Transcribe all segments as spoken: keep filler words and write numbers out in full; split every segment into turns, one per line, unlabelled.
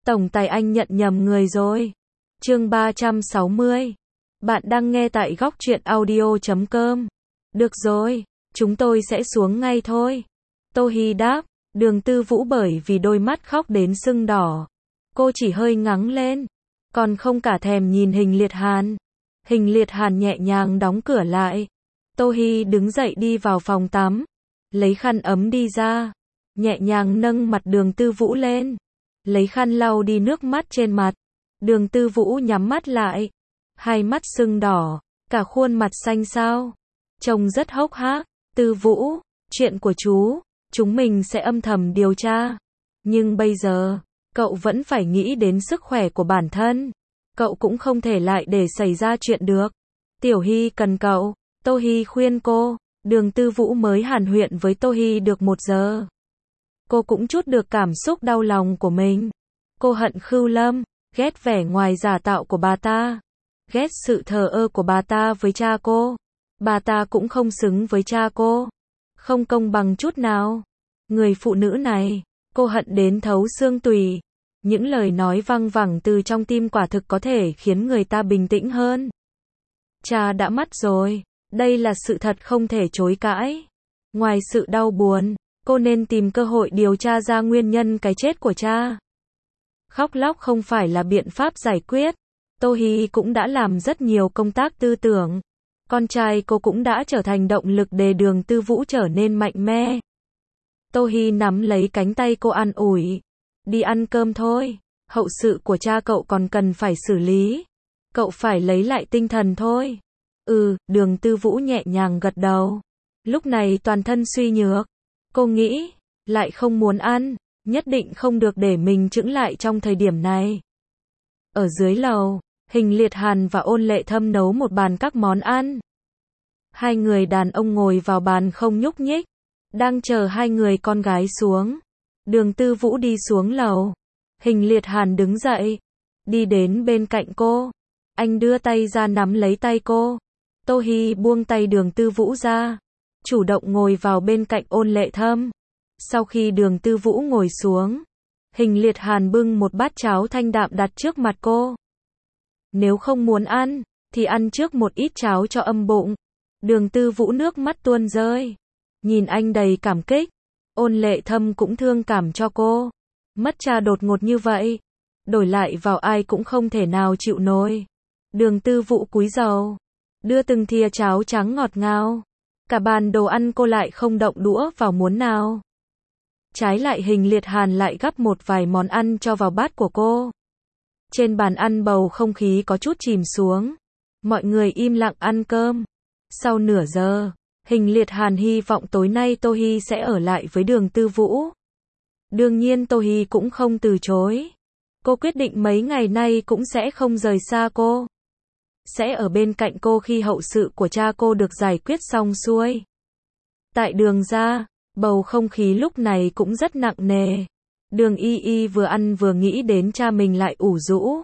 Tổng tài anh nhận nhầm người rồi. Chương ba trăm sáu mươi. Bạn đang nghe tại góc truyện audio chấm com. Được rồi, chúng tôi sẽ xuống ngay thôi. Tô Hi đáp. Đường Tư Vũ bởi vì đôi mắt khóc đến sưng đỏ. Cô chỉ hơi ngắng lên, còn không cả thèm nhìn Hình Liệt Hàn. Hình Liệt Hàn nhẹ nhàng đóng cửa lại. Tô Hi đứng dậy đi vào phòng tắm, lấy khăn ấm đi ra, nhẹ nhàng nâng mặt Đường Tư Vũ lên, lấy khăn lau đi nước mắt trên mặt. Đường Tư Vũ nhắm mắt lại, hai mắt sưng đỏ, cả khuôn mặt xanh xao, trông rất hốc hác. Tư Vũ, chuyện của chú, chúng mình sẽ âm thầm điều tra. Nhưng bây giờ, cậu vẫn phải nghĩ đến sức khỏe của bản thân. Cậu cũng không thể lại để xảy ra chuyện được. Tiểu Hi cần cậu. Tô Hi khuyên cô. Đường Tư Vũ mới hàn huyên với Tô Hi được một giờ. Cô cũng chút được cảm xúc đau lòng của mình. Cô hận Khưu Lâm, ghét vẻ ngoài giả tạo của bà ta, ghét sự thờ ơ của bà ta với cha cô. Bà ta cũng không xứng với cha cô, không công bằng chút nào. Người phụ nữ này, cô hận đến thấu xương tủy. Những lời nói văng vẳng từ trong tim quả thực có thể khiến người ta bình tĩnh hơn. Cha đã mất rồi, đây là sự thật không thể chối cãi. Ngoài sự đau buồn, cô nên tìm cơ hội điều tra ra nguyên nhân cái chết của cha. Khóc lóc không phải là biện pháp giải quyết. Tô Hi cũng đã làm rất nhiều công tác tư tưởng. Con trai cô cũng đã trở thành động lực để Đường Tư Vũ trở nên mạnh mẽ. Tô Hi nắm lấy cánh tay cô an ủi. Đi ăn cơm thôi, hậu sự của cha cậu còn cần phải xử lý. Cậu phải lấy lại tinh thần thôi. Ừ, Đường Tư Vũ nhẹ nhàng gật đầu. Lúc này toàn thân suy nhược. Cô nghĩ, lại không muốn ăn, nhất định không được để mình chững lại trong thời điểm này. Ở dưới lầu, Hình Liệt Hàn và Ôn Lệ Thâm nấu một bàn các món ăn. Hai người đàn ông ngồi vào bàn không nhúc nhích, đang chờ hai người con gái xuống. Đường Tư Vũ đi xuống lầu. Hình Liệt Hàn đứng dậy, đi đến bên cạnh cô. Anh đưa tay ra nắm lấy tay cô. Tô Hi buông tay Đường Tư Vũ ra, chủ động ngồi vào bên cạnh Ôn Lệ Thâm. Sau khi Đường Tư Vũ ngồi xuống, Hình Liệt Hàn bưng một bát cháo thanh đạm đặt trước mặt cô. Nếu không muốn ăn, thì ăn trước một ít cháo cho âm bụng. Đường Tư Vũ nước mắt tuôn rơi, nhìn anh đầy cảm kích. Ôn Lệ Thâm cũng thương cảm cho cô. Mất cha đột ngột như vậy, đổi lại vào ai cũng không thể nào chịu nổi. Đường Tư Vũ cúi đầu, đưa từng thìa cháo trắng ngọt ngào. Cả bàn đồ ăn cô lại không động đũa vào muỗng nào. Trái lại Hình Liệt Hàn lại gắp một vài món ăn cho vào bát của cô. Trên bàn ăn bầu không khí có chút chìm xuống. Mọi người im lặng ăn cơm. Sau nửa giờ, Hình Liệt Hàn hy vọng tối nay Tô Hi sẽ ở lại với Đường Tư Vũ. Đương nhiên Tô Hi cũng không từ chối. Cô quyết định mấy ngày nay cũng sẽ không rời xa cô. Sẽ ở bên cạnh cô khi hậu sự của cha cô được giải quyết xong xuôi. Tại Đường gia, bầu không khí lúc này cũng rất nặng nề. Đường Y Y vừa ăn vừa nghĩ đến cha mình lại ủ rũ.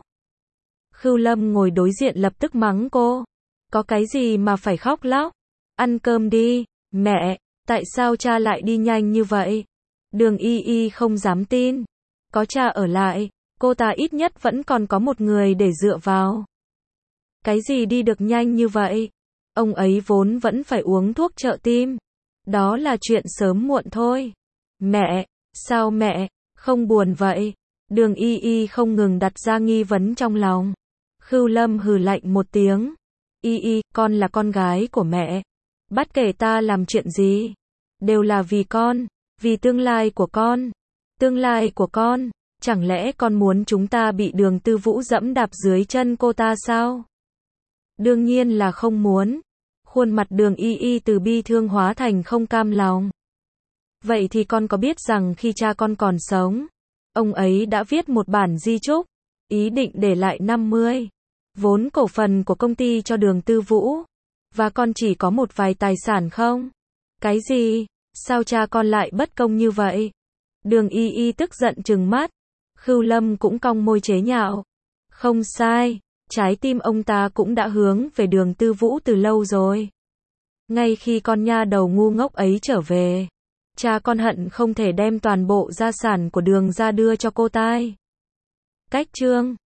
Khưu Lâm ngồi đối diện lập tức mắng cô. Có cái gì mà phải khóc lóc? Ăn cơm đi. Mẹ, tại sao cha lại đi nhanh như vậy? Đường Y Y không dám tin. Có cha ở lại, cô ta ít nhất vẫn còn có một người để dựa vào. Cái gì đi được nhanh như vậy? Ông ấy vốn vẫn phải uống thuốc trợ tim. Đó là chuyện sớm muộn thôi. Mẹ, sao mẹ không buồn vậy? Đường Y Y không ngừng đặt ra nghi vấn trong lòng. Khưu Lâm hừ lạnh một tiếng. Y Y, con là con gái của mẹ. Bất kể ta làm chuyện gì, đều là vì con, vì tương lai của con. Tương lai của con, chẳng lẽ con muốn chúng ta bị Đường Tư Vũ dẫm đạp dưới chân cô ta sao? Đương nhiên là không muốn. Khuôn mặt Đường Y Y từ bi thương hóa thành không cam lòng. Vậy thì con có biết rằng khi cha con còn sống, ông ấy đã viết một bản di chúc, ý định để lại năm mươi vốn cổ phần của công ty cho Đường Tư Vũ, và con chỉ có một vài tài sản không? Cái gì? Sao cha con lại bất công như vậy? Đường Y Y tức giận trừng mắt. Khưu Lâm cũng cong môi chế nhạo. Không sai, trái tim ông ta cũng đã hướng về Đường Tư Vũ từ lâu rồi. Ngay khi con nha đầu ngu ngốc ấy trở về, cha con hận không thể đem toàn bộ gia sản của Đường gia đưa cho cô ta. cách chương